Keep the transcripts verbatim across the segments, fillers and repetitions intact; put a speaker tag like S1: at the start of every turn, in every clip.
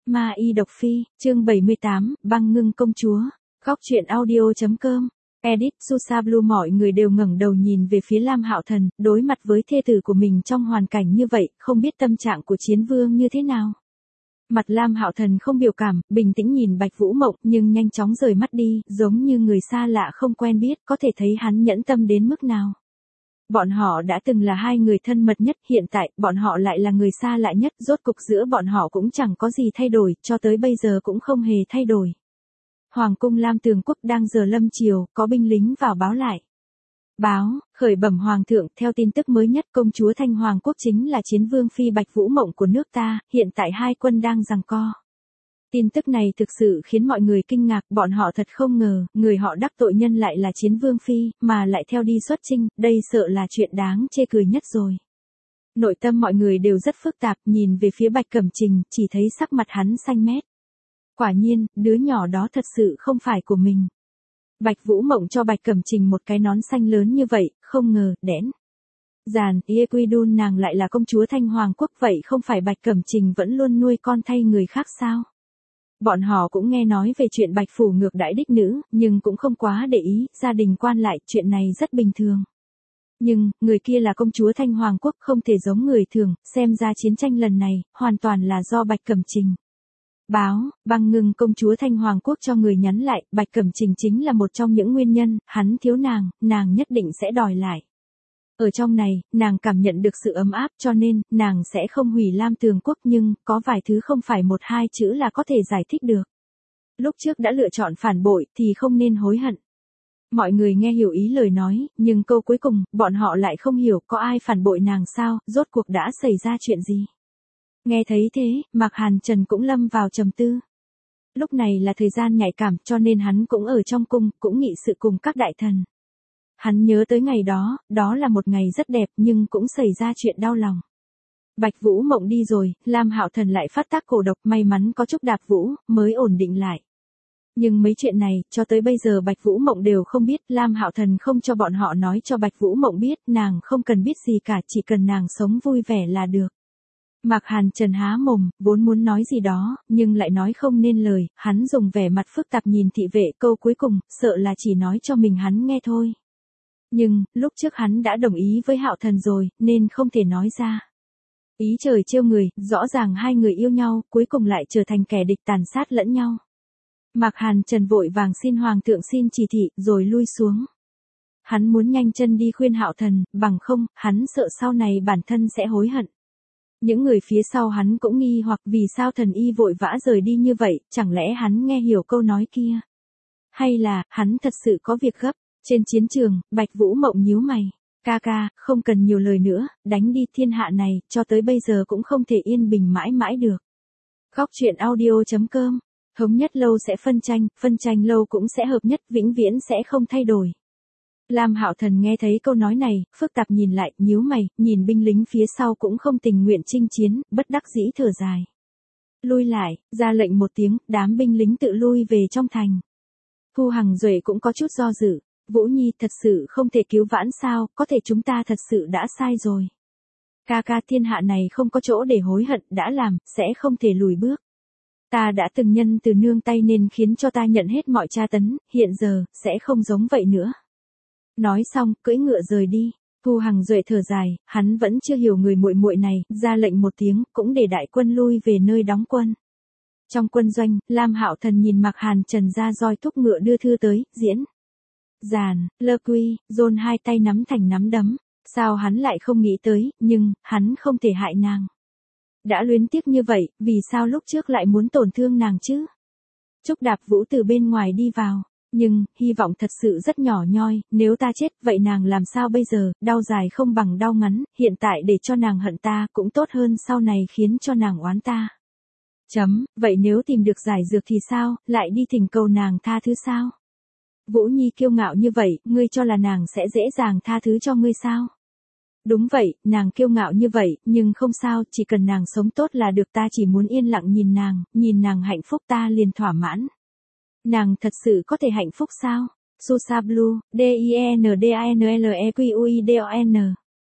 S1: Ma Y Độc Phi, chương bảy mươi tám, Băng Ngưng Công Chúa. Góc truyện audio.com. Edit, Susa Blue. Mọi người đều ngẩng đầu nhìn về phía Lam Hạo Thần, đối mặt với thê tử của mình trong hoàn cảnh như vậy, không biết tâm trạng của chiến vương như thế nào. Mặt Lam Hạo Thần không biểu cảm, bình tĩnh nhìn Bạch Vũ Mộng, nhưng nhanh chóng rời mắt đi, giống như người xa lạ không quen biết, có thể thấy hắn nhẫn tâm đến mức nào. Bọn họ đã từng là hai người thân mật nhất, hiện tại, bọn họ lại là người xa lạ nhất, rốt cục giữa bọn họ cũng chẳng có gì thay đổi, cho tới bây giờ cũng không hề thay đổi. Hoàng cung Lam Tường Quốc đang giờ lâm chiều, có binh lính vào báo lại. Báo, khởi bẩm Hoàng thượng, theo tin tức mới nhất, công chúa Thanh Hoàng Quốc chính là chiến vương phi Bạch Vũ Mộng của nước ta, hiện tại hai quân đang giằng co. Tin tức này thực sự khiến mọi người kinh ngạc, bọn họ thật không ngờ, người họ đắc tội nhân lại là chiến vương phi, mà lại theo đi xuất chinh, đây sợ là chuyện đáng chê cười nhất rồi. Nội tâm mọi người đều rất phức tạp, nhìn về phía Bạch Cẩm Trình, chỉ thấy sắc mặt hắn xanh mét. Quả nhiên, đứa nhỏ đó thật sự không phải của mình. Bạch Vũ Mộng cho Bạch Cẩm Trình một cái nón xanh lớn như vậy, không ngờ, đẽn. Giàn, Yequidun nàng lại là công chúa Thanh Hoàng Quốc, vậy không phải Bạch Cẩm Trình vẫn luôn nuôi con thay người khác sao? Bọn họ cũng nghe nói về chuyện Bạch Phủ ngược đãi đích nữ, nhưng cũng không quá để ý, gia đình quan lại, chuyện này rất bình thường. Nhưng, người kia là công chúa Thanh Hoàng Quốc, không thể giống người thường, xem ra chiến tranh lần này, hoàn toàn là do Bạch Cẩm Trình. Báo, Băng Ngưng công chúa Thanh Hoàng Quốc cho người nhắn lại, Bạch Cẩm Trình chính là một trong những nguyên nhân, hắn thiếu nàng, nàng nhất định sẽ đòi lại. Ở trong này, nàng cảm nhận được sự ấm áp cho nên, nàng sẽ không hủy Lam Tường Quốc, nhưng, có vài thứ không phải một hai chữ là có thể giải thích được. Lúc trước đã lựa chọn phản bội, thì không nên hối hận. Mọi người nghe hiểu ý lời nói, nhưng câu cuối cùng, bọn họ lại không hiểu có ai phản bội nàng sao, rốt cuộc đã xảy ra chuyện gì. Nghe thấy thế, Mạc Hàn Trần cũng lâm vào trầm tư. Lúc này là thời gian nhạy cảm, cho nên hắn cũng ở trong cung, cũng nghị sự cùng các đại thần. Hắn nhớ tới ngày đó, đó là một ngày rất đẹp nhưng cũng xảy ra chuyện đau lòng. Bạch Vũ Mộng đi rồi, Lam Hạo Thần lại phát tác cổ độc, may mắn có Trúc Đạp Vũ, mới ổn định lại. Nhưng mấy chuyện này, cho tới bây giờ Bạch Vũ Mộng đều không biết, Lam Hạo Thần không cho bọn họ nói cho Bạch Vũ Mộng biết, nàng không cần biết gì cả, chỉ cần nàng sống vui vẻ là được. Mạc Hàn Trần há mồm, vốn muốn nói gì đó, nhưng lại nói không nên lời, hắn dùng vẻ mặt phức tạp nhìn thị vệ, câu cuối cùng, sợ là chỉ nói cho mình hắn nghe thôi. Nhưng, lúc trước hắn đã đồng ý với Hạo Thần rồi, nên không thể nói ra. Ý trời trêu người, rõ ràng hai người yêu nhau, cuối cùng lại trở thành kẻ địch tàn sát lẫn nhau. Mạc Hàn Trần vội vàng xin Hoàng thượng xin chỉ thị, rồi lui xuống. Hắn muốn nhanh chân đi khuyên Hạo Thần, bằng không, hắn sợ sau này bản thân sẽ hối hận. Những người phía sau hắn cũng nghi hoặc vì sao thần y vội vã rời đi như vậy, chẳng lẽ hắn nghe hiểu câu nói kia? Hay là, hắn thật sự có việc gấp? Trên chiến trường, Bạch Vũ Mộng nhíu mày. Ca ca, không cần nhiều lời nữa, đánh đi, thiên hạ này, cho tới bây giờ cũng không thể yên bình mãi mãi được. Góc truyện audio.com. Thống nhất lâu sẽ phân tranh, phân tranh lâu cũng sẽ hợp nhất, vĩnh viễn sẽ không thay đổi. Lam Hạo Thần nghe thấy câu nói này, phức tạp nhìn lại, nhíu mày, nhìn binh lính phía sau cũng không tình nguyện chinh chiến, bất đắc dĩ thở dài. Lui lại, ra lệnh một tiếng, đám binh lính tự lui về trong thành. Thu Hằng Duệ cũng có chút do dự. Vũ Nhi, thật sự không thể cứu vãn sao, có thể chúng ta thật sự đã sai rồi. Ca ca, thiên hạ này không có chỗ để hối hận, đã làm, sẽ không thể lùi bước. Ta đã từng nhân từ nương tay nên khiến cho ta nhận hết mọi tra tấn, hiện giờ, sẽ không giống vậy nữa. Nói xong, cưỡi ngựa rời đi. Thu Hằng Duệ thở dài, hắn vẫn chưa hiểu người muội muội này, ra lệnh một tiếng, cũng để đại quân lui về nơi đóng quân. Trong quân doanh, Lam Hạo Thần nhìn Mạc Hàn Trần ra roi thúc ngựa đưa thư tới, diễn. Giàn, Lơ Quy, John hai tay nắm thành nắm đấm, sao hắn lại không nghĩ tới, nhưng, hắn không thể hại nàng. Đã luyến tiếc như vậy, vì sao lúc trước lại muốn tổn thương nàng chứ? Trúc Đạp Vũ từ bên ngoài đi vào, nhưng, hy vọng thật sự rất nhỏ nhoi, nếu ta chết, vậy nàng làm sao bây giờ, đau dài không bằng đau ngắn, hiện tại để cho nàng hận ta, cũng tốt hơn sau này khiến cho nàng oán ta. Chấm, vậy nếu tìm được giải dược thì sao, lại đi thỉnh cầu nàng tha thứ sao? Vũ Nhi kiêu ngạo như vậy, ngươi cho là nàng sẽ dễ dàng tha thứ cho ngươi sao? Đúng vậy, nàng kiêu ngạo như vậy, nhưng không sao, chỉ cần nàng sống tốt là được, ta chỉ muốn yên lặng nhìn nàng, nhìn nàng hạnh phúc ta liền thỏa mãn. Nàng thật sự có thể hạnh phúc sao? Susa Blue, D I E N D A N L E Q U I D O N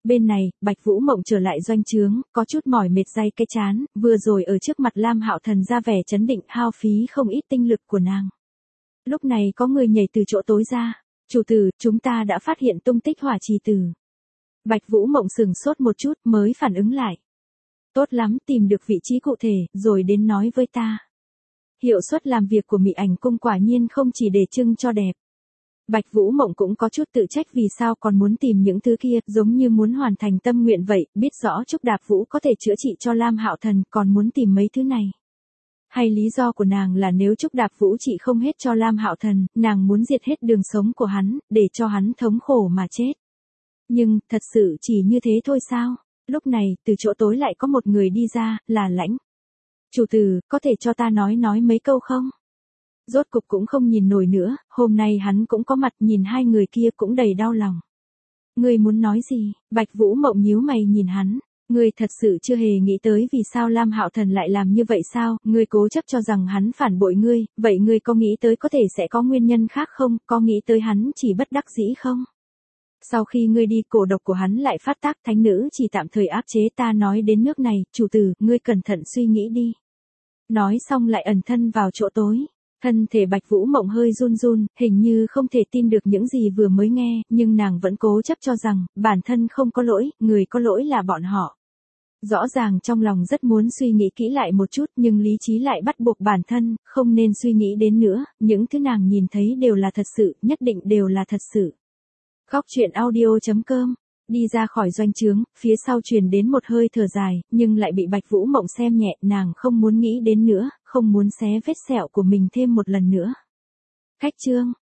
S1: Bên này, Bạch Vũ Mộng trở lại doanh trướng, có chút mỏi mệt day cái chán, vừa rồi ở trước mặt Lam Hạo Thần ra vẻ chấn định hao phí không ít tinh lực của nàng. Lúc này có người nhảy từ chỗ tối ra. Chủ tử, chúng ta đã phát hiện tung tích hỏa trì tử. Bạch Vũ Mộng sừng sốt một chút mới phản ứng lại. Tốt lắm, tìm được vị trí cụ thể, rồi đến nói với ta. Hiệu suất làm việc của Mị Ảnh Cung quả nhiên không chỉ để trưng cho đẹp. Bạch Vũ Mộng cũng có chút tự trách vì sao còn muốn tìm những thứ kia, giống như muốn hoàn thành tâm nguyện vậy, biết rõ Trúc Đạp Vũ có thể chữa trị cho Lam Hạo Thần, còn muốn tìm mấy thứ này. Hay lý do của nàng là nếu Trúc Đạp Vũ trị không hết cho Lam Hạo Thần, nàng muốn diệt hết đường sống của hắn, để cho hắn thống khổ mà chết. Nhưng, thật sự chỉ như thế thôi sao? Lúc này, từ chỗ tối lại có một người đi ra, là Lãnh. Chủ tử, có thể cho ta nói nói mấy câu không? Rốt cục cũng không nhìn nổi nữa, hôm nay hắn cũng có mặt, nhìn hai người kia cũng đầy đau lòng. Ngươi muốn nói gì? Bạch Vũ Mộng nhíu mày nhìn hắn. Ngươi thật sự chưa hề nghĩ tới vì sao Lam Hạo Thần lại làm như vậy sao? Ngươi cố chấp cho rằng hắn phản bội ngươi, vậy ngươi có nghĩ tới có thể sẽ có nguyên nhân khác không? Có nghĩ tới hắn chỉ bất đắc dĩ không? Sau khi ngươi đi, cổ độc của hắn lại phát tác, thánh nữ chỉ tạm thời áp chế. Ta nói đến nước này, chủ tử, ngươi cẩn thận suy nghĩ đi. Nói xong lại ẩn thân vào chỗ tối. Thân thể Bạch Vũ Mộng hơi run run, hình như không thể tin được những gì vừa mới nghe, nhưng nàng vẫn cố chấp cho rằng, bản thân không có lỗi, người có lỗi là bọn họ. Rõ ràng trong lòng rất muốn suy nghĩ kỹ lại một chút, nhưng lý trí lại bắt buộc bản thân, không nên suy nghĩ đến nữa, những thứ nàng nhìn thấy đều là thật sự, nhất định đều là thật sự. Khóc chuyện audio chấm com. Đi ra khỏi doanh trướng, phía sau truyền đến một hơi thở dài, nhưng lại bị Bạch Vũ Mộng xem nhẹ, nàng không muốn nghĩ đến nữa, không muốn xé vết sẹo của mình thêm một lần nữa. Khách trương.